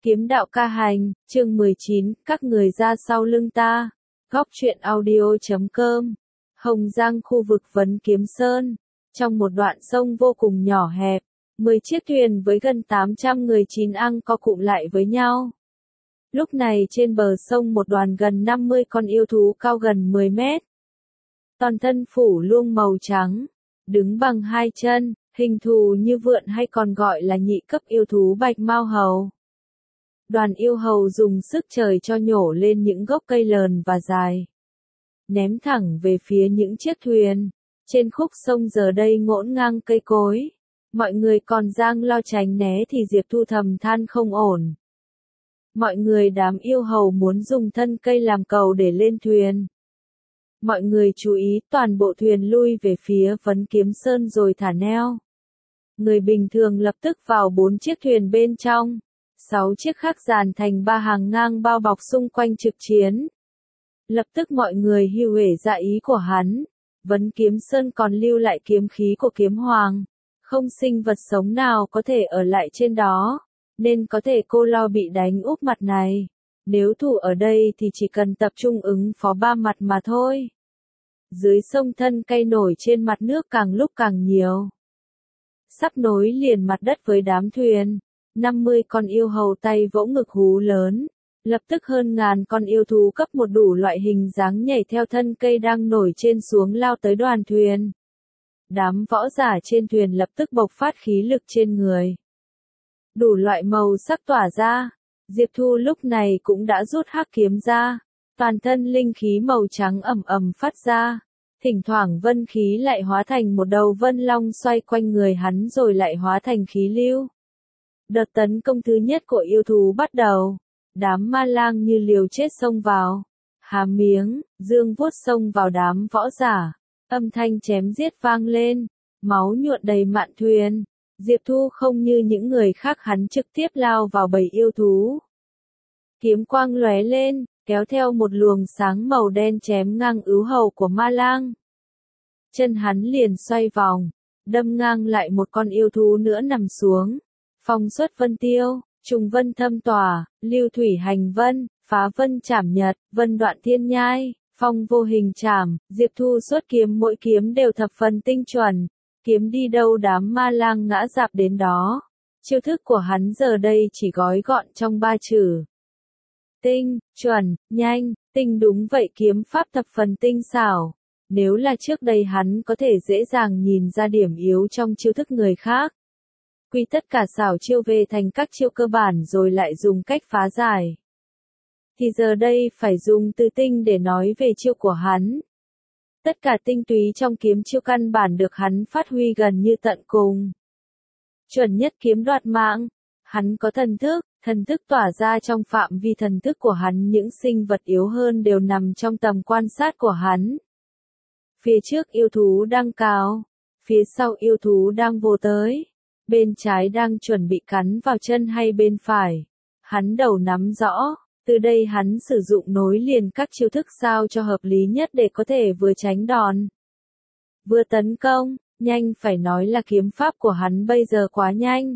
Kiếm đạo ca hành, chương 19, các người ra sau lưng ta. Góc truyện audio.com. Hồng Giang khu vực Vấn Kiếm Sơn. Trong một đoạn sông vô cùng nhỏ hẹp, 10 chiếc thuyền với gần 800 người chín ăng co cụm lại với nhau. Lúc này trên bờ sông một đoàn gần 50 con yêu thú cao gần 10 mét. Toàn thân phủ luông màu trắng, đứng bằng hai chân, hình thù như vượn hay còn gọi là nhị cấp yêu thú bạch mao hầu. Đoàn yêu hầu dùng sức trời cho nhổ lên những gốc cây lớn và dài, ném thẳng về phía những chiếc thuyền. Trên khúc sông giờ đây ngổn ngang cây cối, mọi người còn giang lo tránh né thì Diệp Thu thầm than không ổn. Mọi người đám yêu hầu muốn dùng thân cây làm cầu để lên thuyền. Mọi người chú ý, toàn bộ thuyền lui về phía Vấn Kiếm Sơn rồi thả neo. Người bình thường lập tức vào 4 chiếc thuyền bên trong. 6 chiếc khác dàn thành 3 hàng ngang bao bọc xung quanh trực chiến. Lập tức mọi người hiểu hể dạ ý của hắn. Vấn Kiếm Sơn còn lưu lại kiếm khí của kiếm hoàng. Không sinh vật sống nào có thể ở lại trên đó, nên có thể cô lo bị đánh úp mặt này. Nếu thủ ở đây thì chỉ cần tập trung ứng phó 3 mặt mà thôi. Dưới sông thân cây nổi trên mặt nước càng lúc càng nhiều. Sắp nối liền mặt đất với đám thuyền. 50 con yêu hầu tay vỗ ngực hú lớn. Lập tức hơn ngàn con yêu thú cấp một đủ loại hình dáng nhảy theo thân cây đang nổi trên xuống lao tới đoàn thuyền. Đám võ giả trên thuyền lập tức bộc phát khí lực trên người. Đủ loại màu sắc tỏa ra. Diệp Thu lúc này cũng đã rút hắc kiếm ra. Toàn thân linh khí màu trắng ầm ầm phát ra. Thỉnh thoảng vân khí lại hóa thành một đầu vân long xoay quanh người hắn rồi lại hóa thành khí lưu. Đợt tấn công thứ nhất của yêu thú bắt đầu. Đám ma lang như liều chết xông vào. Há miếng, dương vuốt xông vào đám võ giả. Âm thanh chém giết vang lên. Máu nhuộn đầy mạn thuyền. Diệp Thu không như những người khác, hắn trực tiếp lao vào bầy yêu thú. Kiếm quang lóe lên, kéo theo một luồng sáng màu đen chém ngang ứ hầu của ma lang. Chân hắn liền xoay vòng, đâm ngang lại một con yêu thú nữa nằm xuống. Phong xuất vân tiêu, trùng vân thâm tỏa, lưu thủy hành vân, phá vân chảm nhật, vân đoạn thiên nhai, phong vô hình chảm. Diệp Thu xuất kiếm, mỗi kiếm đều thập phần tinh chuẩn. Kiếm đi đâu đám ma lang ngã rạp đến đó. Chiêu thức của hắn giờ đây chỉ gói gọn trong 3 chữ. Tinh, chuẩn, nhanh. Tinh đúng vậy, kiếm pháp thập phần tinh xảo. Nếu là trước đây hắn có thể dễ dàng nhìn ra điểm yếu trong chiêu thức người khác. Quy tất cả xảo chiêu về thành các chiêu cơ bản rồi lại dùng cách phá giải. Thì giờ đây phải dùng từ tinh để nói về chiêu của hắn. Tất cả tinh túy trong kiếm chiêu căn bản được hắn phát huy gần như tận cùng. Chuẩn nhất kiếm đoạt mạng. Hắn có thần thức tỏa ra trong phạm vi thần thức của hắn, những sinh vật yếu hơn đều nằm trong tầm quan sát của hắn. Phía trước yêu thú đang cào, phía sau yêu thú đang vồ tới, bên trái đang chuẩn bị cắn vào chân hay bên phải. Hắn đầu nắm rõ. Từ đây hắn sử dụng nối liền các chiêu thức sao cho hợp lý nhất để có thể vừa tránh đòn, vừa tấn công. Nhanh, phải nói là kiếm pháp của hắn bây giờ quá nhanh.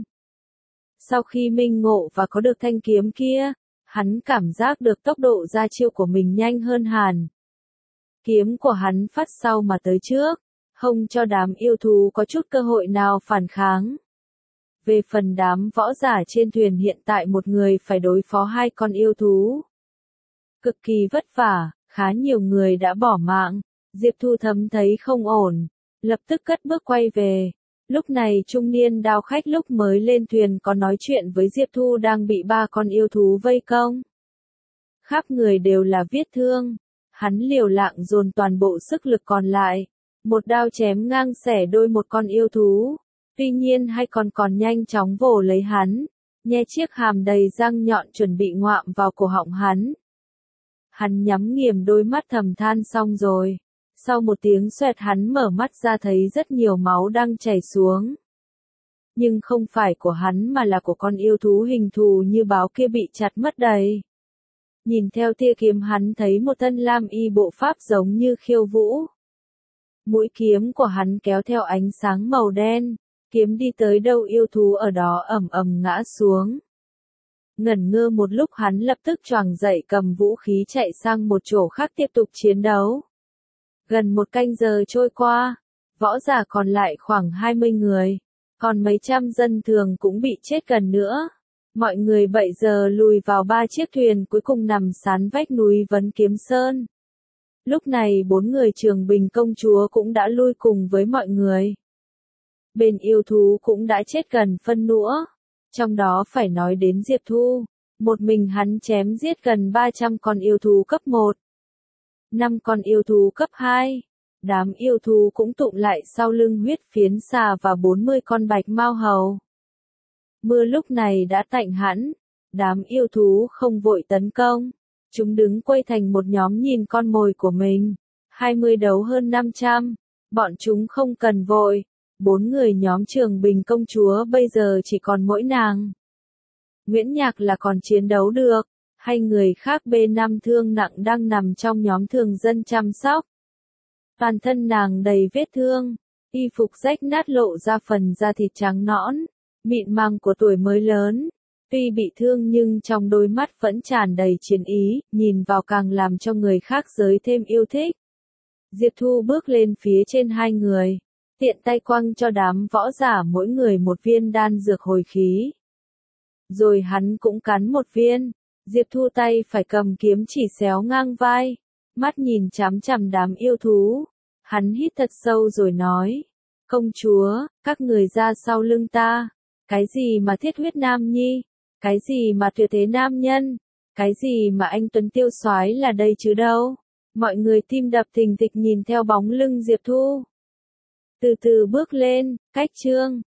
Sau khi minh ngộ và có được thanh kiếm kia, hắn cảm giác được tốc độ ra chiêu của mình nhanh hơn hẳn. Kiếm của hắn phát sau mà tới trước, không cho đám yêu thú có chút cơ hội nào phản kháng. Về phần đám võ giả trên thuyền, hiện tại một người phải đối phó 2 con yêu thú. Cực kỳ vất vả, khá nhiều người đã bỏ mạng. Diệp Thu thấm thấy không ổn, lập tức cất bước quay về. Lúc này trung niên đao khách lúc mới lên thuyền có nói chuyện với Diệp Thu đang bị 3 con yêu thú vây công. Khắp người đều là vết thương. Hắn liều lạng dồn toàn bộ sức lực còn lại. Một đao chém ngang xẻ đôi một con yêu thú. Tuy nhiên 2 con còn nhanh chóng vồ lấy hắn, nhe chiếc hàm đầy răng nhọn chuẩn bị ngoạm vào cổ họng hắn. Hắn nhắm nghiền đôi mắt thầm than xong rồi. Sau một tiếng xoẹt hắn mở mắt ra thấy rất nhiều máu đang chảy xuống. Nhưng không phải của hắn mà là của con yêu thú hình thù như báo kia bị chặt mất đầy. Nhìn theo tia kiếm hắn thấy một thân lam y bộ pháp giống như khiêu vũ. Mũi kiếm của hắn kéo theo ánh sáng màu đen. Kiếm đi tới đâu yêu thú ở đó ầm ầm ngã xuống. Ngẩn ngơ một lúc hắn lập tức choàng dậy cầm vũ khí chạy sang một chỗ khác tiếp tục chiến đấu. Gần một canh giờ trôi qua, võ giả còn lại khoảng 20 người, còn mấy trăm dân thường cũng bị chết gần nữa. Mọi người bây giờ lùi vào 3 chiếc thuyền cuối cùng nằm sán vách núi Vấn Kiếm Sơn. Lúc này 4 người Trường Bình công chúa cũng đã lui cùng với mọi người. Bên yêu thú cũng đã chết gần phân nửa. Trong đó phải nói đến Diệp Thu. Một mình hắn chém giết gần 300 con yêu thú cấp 1. 5 con yêu thú cấp 2. Đám yêu thú cũng tụm lại sau lưng huyết phiến xà và 40 con bạch mao hầu. Mưa lúc này đã tạnh hẳn. Đám yêu thú không vội tấn công. Chúng đứng quây thành một nhóm nhìn con mồi của mình. 20 đấu hơn 500. Bọn chúng không cần vội. 4 người nhóm Trường Bình công chúa bây giờ chỉ còn mỗi nàng. Nguyễn Nhạc là còn chiến đấu được. Hay người khác B5 thương nặng đang nằm trong nhóm thường dân chăm sóc. Toàn thân nàng đầy vết thương. Y phục rách nát lộ ra phần da thịt trắng nõn. Mịn màng của tuổi mới lớn. Tuy bị thương nhưng trong đôi mắt vẫn tràn đầy chiến ý, nhìn vào càng làm cho người khác giới thêm yêu thích. Diệp Thu bước lên phía trên hai người, tiện tay quăng cho đám võ giả mỗi người một viên đan dược hồi khí. Rồi hắn cũng cắn một viên, Diệp Thu tay phải cầm kiếm chỉ xéo ngang vai, mắt nhìn chằm chằm đám yêu thú. Hắn hít thật sâu rồi nói, công chúa, các người ra sau lưng ta. Cái gì mà thiết huyết nam nhi? Cái gì mà tuyệt thế nam nhân? Cái gì mà anh Tuấn Tiêu soái là đây chứ đâu? Mọi người tim đập thình thịch nhìn theo bóng lưng Diệp Thu. Từ từ bước lên, cách chương.